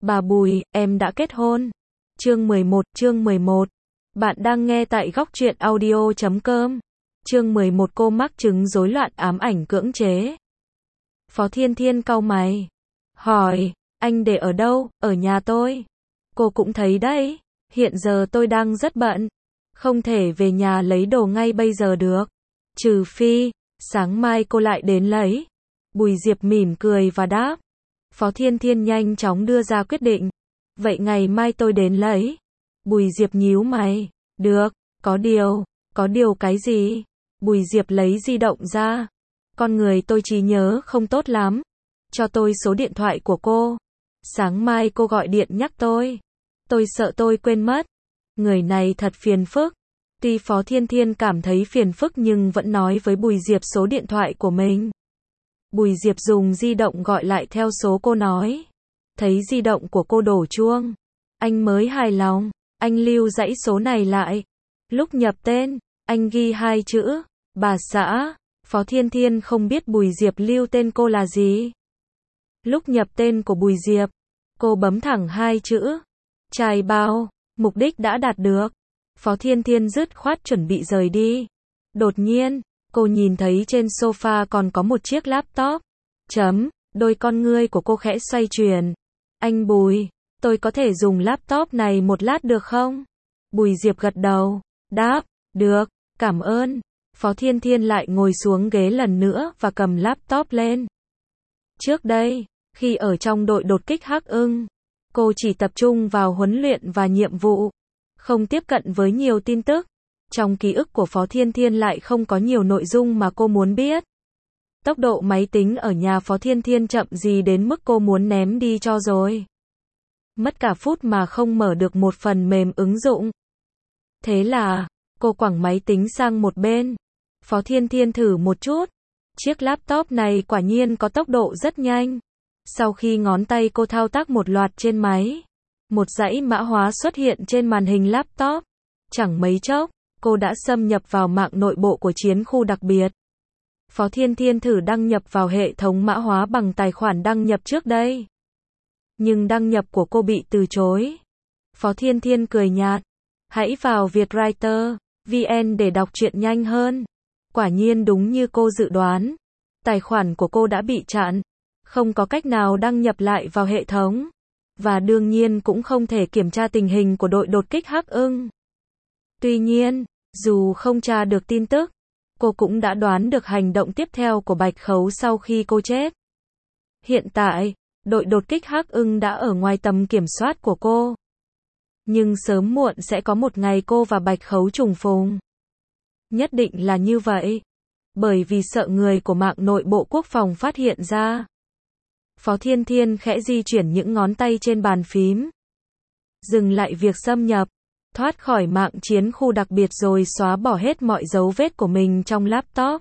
Bà Bùi, em đã kết hôn. Chương 11. Bạn đang nghe tại góc truyện audio.com. Chương 11 cô mắc chứng rối loạn ám ảnh cưỡng chế. Phó Thiên Thiên cau mày. Hỏi, anh để ở đâu? Ở nhà tôi. Cô cũng thấy đấy, hiện giờ tôi đang rất bận. Không thể về nhà lấy đồ ngay bây giờ được. Trừ phi, sáng mai cô lại đến lấy. Bùi Diệp mỉm cười và đáp. Phó Thiên Thiên nhanh chóng đưa ra quyết định. Vậy ngày mai tôi đến lấy. Bùi Diệp nhíu mày. Được, có điều cái gì? Bùi Diệp lấy di động ra. Con người tôi trí nhớ không tốt lắm. Cho tôi số điện thoại của cô. Sáng mai cô gọi điện nhắc tôi. Tôi sợ tôi quên mất. Người này thật phiền phức. Tuy Phó Thiên Thiên cảm thấy phiền phức nhưng vẫn nói với Bùi Diệp số điện thoại của mình. Bùi Diệp dùng di động gọi lại theo số cô nói. Thấy di động của cô đổ chuông. Anh mới hài lòng. Anh lưu dãy số này lại. Lúc nhập tên, anh ghi 2 chữ. Bà xã. Phó Thiên Thiên không biết Bùi Diệp lưu tên cô là gì. Lúc nhập tên của Bùi Diệp, cô bấm thẳng 2 chữ. Trai bao. Mục đích đã đạt được. Phó Thiên Thiên dứt khoát chuẩn bị rời đi. Đột nhiên, cô nhìn thấy trên sofa còn có một chiếc laptop. Đôi con ngươi của cô khẽ xoay chuyển. Anh Bùi, tôi có thể dùng laptop này một lát được không? Bùi Diệp gật đầu, đáp, được, cảm ơn. Phó Thiên Thiên lại ngồi xuống ghế lần nữa và cầm laptop lên. Trước đây, khi ở trong đội đột kích Hắc Ưng, cô chỉ tập trung vào huấn luyện và nhiệm vụ, không tiếp cận với nhiều tin tức. Trong ký ức của Phó Thiên Thiên lại không có nhiều nội dung mà cô muốn biết. Tốc độ máy tính ở nhà Phó Thiên Thiên chậm gì đến mức cô muốn ném đi cho rồi. Mất cả phút mà không mở được một phần mềm ứng dụng. Thế là, cô quẳng máy tính sang một bên. Phó Thiên Thiên thử một chút. Chiếc laptop này quả nhiên có tốc độ rất nhanh. Sau khi ngón tay cô thao tác một loạt trên máy, một dãy mã hóa xuất hiện trên màn hình laptop. Chẳng mấy chốc, cô đã xâm nhập vào mạng nội bộ của chiến khu đặc biệt. Phó Thiên Thiên thử đăng nhập vào hệ thống mã hóa bằng tài khoản đăng nhập trước đây. Nhưng đăng nhập của cô bị từ chối. Phó Thiên Thiên cười nhạt. Hãy vào Vietwriter VN để đọc truyện nhanh hơn. Quả nhiên đúng như cô dự đoán. Tài khoản của cô đã bị chặn. Không có cách nào đăng nhập lại vào hệ thống. Và đương nhiên cũng không thể kiểm tra tình hình của đội đột kích Hắc Ưng. Tuy nhiên, dù không tra được tin tức, cô cũng đã đoán được hành động tiếp theo của Bạch Khấu sau khi cô chết. Hiện tại, đội đột kích Hắc Ưng đã ở ngoài tầm kiểm soát của cô. Nhưng sớm muộn sẽ có một ngày cô và Bạch Khấu trùng phùng. Nhất định là như vậy. Bởi vì sợ người của mạng nội bộ quốc phòng phát hiện ra. Phó Thiên Thiên khẽ di chuyển những ngón tay trên bàn phím. Dừng lại việc xâm nhập. Thoát khỏi mạng chiến khu đặc biệt rồi xóa bỏ hết mọi dấu vết của mình trong laptop.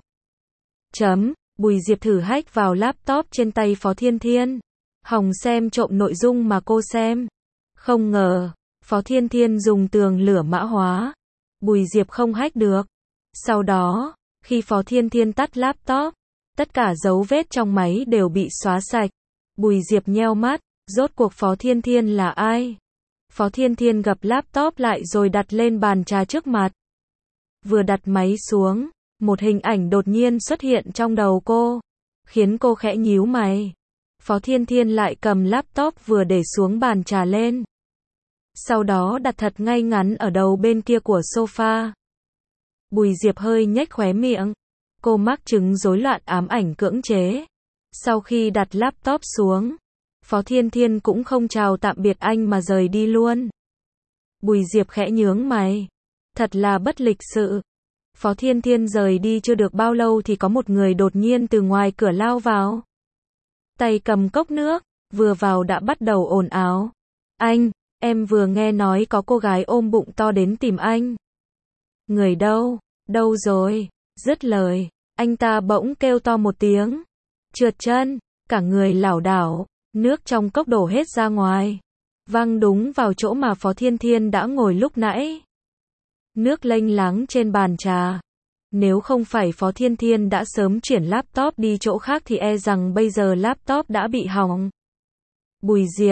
Bùi Diệp thử hack vào laptop trên tay Phó Thiên Thiên. Hòng xem trộm nội dung mà cô xem. Không ngờ, Phó Thiên Thiên dùng tường lửa mã hóa. Bùi Diệp không hack được. Sau đó, khi Phó Thiên Thiên tắt laptop, tất cả dấu vết trong máy đều bị xóa sạch. Bùi Diệp nheo mắt, rốt cuộc Phó Thiên Thiên là ai? Phó Thiên Thiên gập laptop lại rồi đặt lên bàn trà trước mặt. Vừa đặt máy xuống, một hình ảnh đột nhiên xuất hiện trong đầu cô, khiến cô khẽ nhíu mày. Phó Thiên Thiên lại cầm laptop vừa để xuống bàn trà lên. Sau đó đặt thật ngay ngắn ở đầu bên kia của sofa. Bùi Diệp hơi nhếch khóe miệng. Cô mắc chứng rối loạn ám ảnh cưỡng chế. Sau khi đặt laptop xuống, Phó Thiên Thiên cũng không chào tạm biệt anh mà rời đi luôn. Bùi Diệp khẽ nhướng mày. Thật là bất lịch sự. Phó Thiên Thiên rời đi chưa được bao lâu thì có một người đột nhiên từ ngoài cửa lao vào. Tay cầm cốc nước, vừa vào đã bắt đầu ồn ào. Anh, em vừa nghe nói có cô gái ôm bụng to đến tìm anh. Người đâu? Đâu rồi? Dứt lời, anh ta bỗng kêu to một tiếng. Trượt chân, cả người lảo đảo, nước trong cốc đổ hết ra ngoài. Văng đúng vào chỗ mà Phó Thiên Thiên đã ngồi lúc nãy. Nước lênh láng trên bàn trà. Nếu không phải Phó Thiên Thiên đã sớm chuyển laptop đi chỗ khác thì e rằng bây giờ laptop đã bị hỏng. Bùi Diệp,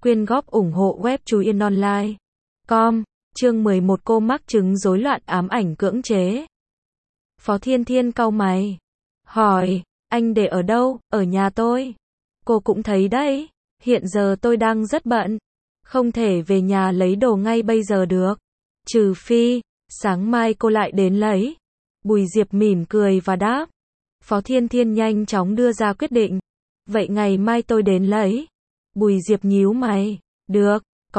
Quyên góp ủng hộ web Trú Yên Online. Com. Chương 11 cô mắc chứng rối loạn ám ảnh cưỡng chế. Phó Thiên Thiên cau mày. Hỏi, anh để ở đâu? Ở nhà tôi. Cô cũng thấy đấy, hiện giờ tôi đang rất bận. Không thể về nhà lấy đồ ngay bây giờ được. Trừ phi, sáng mai cô lại đến lấy. Bùi Diệp mỉm cười và đáp. Phó Thiên Thiên nhanh chóng đưa ra quyết định. Vậy ngày mai tôi đến lấy. Bùi Diệp nhíu mày. Được,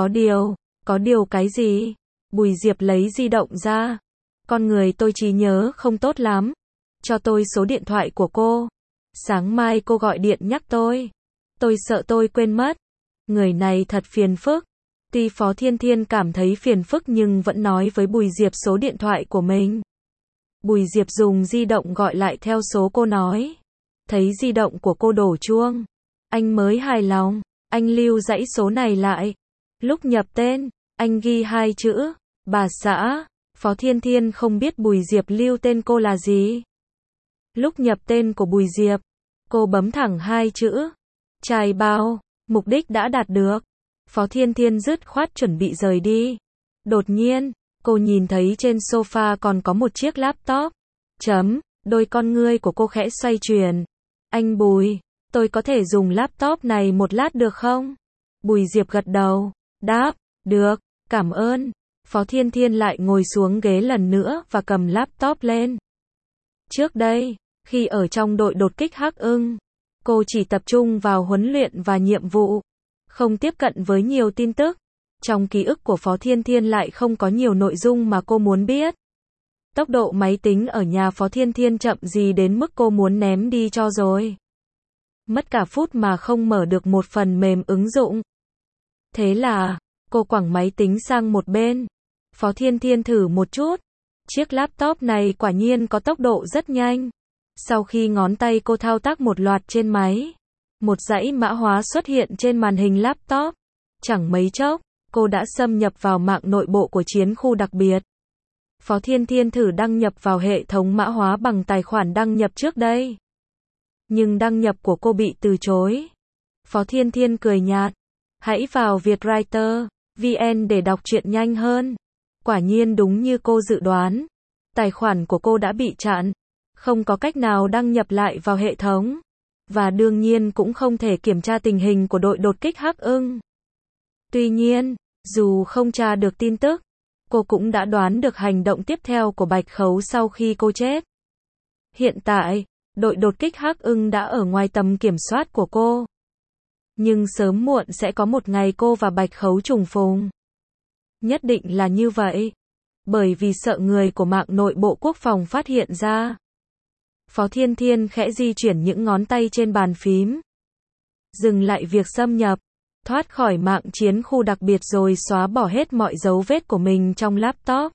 có điều cái gì? Bùi Diệp lấy di động ra. Con người tôi trí nhớ không tốt lắm. Cho tôi số điện thoại của cô. Sáng mai cô gọi điện nhắc tôi. Tôi sợ tôi quên mất. Người này thật phiền phức. Tuy Phó Thiên Thiên cảm thấy phiền phức nhưng vẫn nói với Bùi Diệp số điện thoại của mình. Bùi Diệp dùng di động gọi lại theo số cô nói. Thấy di động của cô đổ chuông. Anh mới hài lòng. Anh lưu dãy số này lại. Lúc nhập tên, anh ghi 2 chữ. Bà xã. Phó Thiên Thiên không biết Bùi Diệp lưu tên cô là gì. Lúc nhập tên của Bùi Diệp, cô bấm thẳng 2 chữ. Trai bao. Mục đích đã đạt được. Phó Thiên Thiên dứt khoát chuẩn bị rời đi. Đột nhiên, cô nhìn thấy trên sofa còn có một chiếc laptop. Đôi con ngươi của cô khẽ xoay chuyển. Anh Bùi, tôi có thể dùng laptop này một lát được không? Bùi Diệp gật đầu, đáp, được, cảm ơn. Phó Thiên Thiên lại ngồi xuống ghế lần nữa và cầm laptop lên. Trước đây, khi ở trong đội đột kích Hắc Ưng, cô chỉ tập trung vào huấn luyện và nhiệm vụ, không tiếp cận với nhiều tin tức. Trong ký ức của Phó Thiên Thiên lại không có nhiều nội dung mà cô muốn biết. Tốc độ máy tính ở nhà Phó Thiên Thiên chậm gì đến mức cô muốn ném đi cho rồi. Mất cả phút mà không mở được một phần mềm ứng dụng. Thế là, cô quẳng máy tính sang một bên. Phó Thiên Thiên thử một chút. Chiếc laptop này quả nhiên có tốc độ rất nhanh. Sau khi ngón tay cô thao tác một loạt trên máy, một dãy mã hóa xuất hiện trên màn hình laptop. Chẳng mấy chốc, cô đã xâm nhập vào mạng nội bộ của chiến khu đặc biệt. Phó Thiên Thiên thử đăng nhập vào hệ thống mã hóa bằng tài khoản đăng nhập trước đây. Nhưng đăng nhập của cô bị từ chối. Phó Thiên Thiên cười nhạt. Hãy vào Vietwriter VN để đọc truyện nhanh hơn. Quả nhiên đúng như cô dự đoán. Tài khoản của cô đã bị chặn. Không có cách nào đăng nhập lại vào hệ thống. Và đương nhiên cũng không thể kiểm tra tình hình của đội đột kích Hắc Ưng. Tuy nhiên, dù không tra được tin tức, cô cũng đã đoán được hành động tiếp theo của Bạch Khấu sau khi cô chết. Hiện tại, đội đột kích Hắc Ưng đã ở ngoài tầm kiểm soát của cô. Nhưng sớm muộn sẽ có một ngày cô và Bạch Khấu trùng phùng. Nhất định là như vậy. Bởi vì sợ người của mạng nội bộ quốc phòng phát hiện ra. Phó Thiên Thiên khẽ di chuyển những ngón tay trên bàn phím. Dừng lại việc xâm nhập. Thoát khỏi mạng chiến khu đặc biệt rồi xóa bỏ hết mọi dấu vết của mình trong laptop.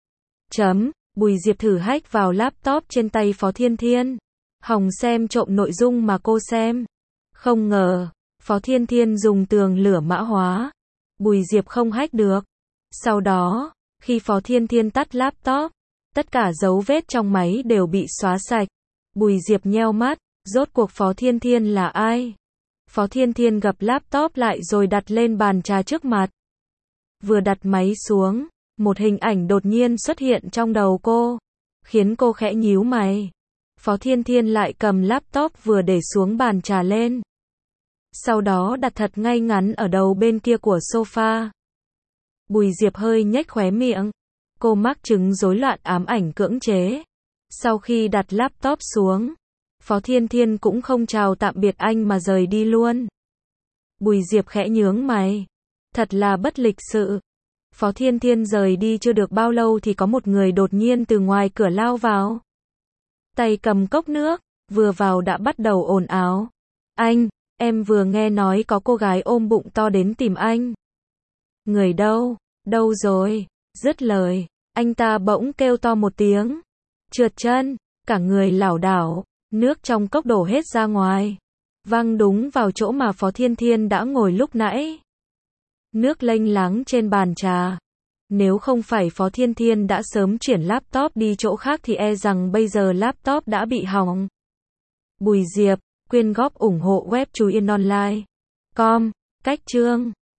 Bùi Diệp thử hack vào laptop trên tay Phó Thiên Thiên. Hòng xem trộm nội dung mà cô xem. Không ngờ, Phó Thiên Thiên dùng tường lửa mã hóa. Bùi Diệp không hack được. Sau đó, khi Phó Thiên Thiên tắt laptop, tất cả dấu vết trong máy đều bị xóa sạch. Bùi Diệp nheo mắt, rốt cuộc Phó Thiên Thiên là ai? Phó Thiên Thiên gập laptop lại rồi đặt lên bàn trà trước mặt. Vừa đặt máy xuống, một hình ảnh đột nhiên xuất hiện trong đầu cô, khiến cô khẽ nhíu mày. Phó Thiên Thiên lại cầm laptop vừa để xuống bàn trà lên. Sau đó đặt thật ngay ngắn ở đầu bên kia của sofa. Bùi Diệp hơi nhếch khóe miệng. Cô mắc chứng rối loạn ám ảnh cưỡng chế. Sau khi đặt laptop xuống, Phó Thiên Thiên cũng không chào tạm biệt anh mà rời đi luôn. Bùi Diệp khẽ nhướng mày. Thật là bất lịch sự. Phó Thiên Thiên rời đi chưa được bao lâu thì có một người đột nhiên từ ngoài cửa lao vào. Tay cầm cốc nước, vừa vào đã bắt đầu ồn ào. Anh, em vừa nghe nói có cô gái ôm bụng to đến tìm anh. Người đâu? Đâu rồi? Dứt lời, anh ta bỗng kêu to một tiếng. Trượt chân, cả người lảo đảo, nước trong cốc đổ hết ra ngoài. Văng đúng vào chỗ mà Phó Thiên Thiên đã ngồi lúc nãy. Nước lênh láng trên bàn trà. Nếu không phải Phó Thiên Thiên đã sớm chuyển laptop đi chỗ khác thì e rằng bây giờ laptop đã bị hỏng. Bùi Diệp, quyên góp ủng hộ web Trú Yên Online. Com, cách chương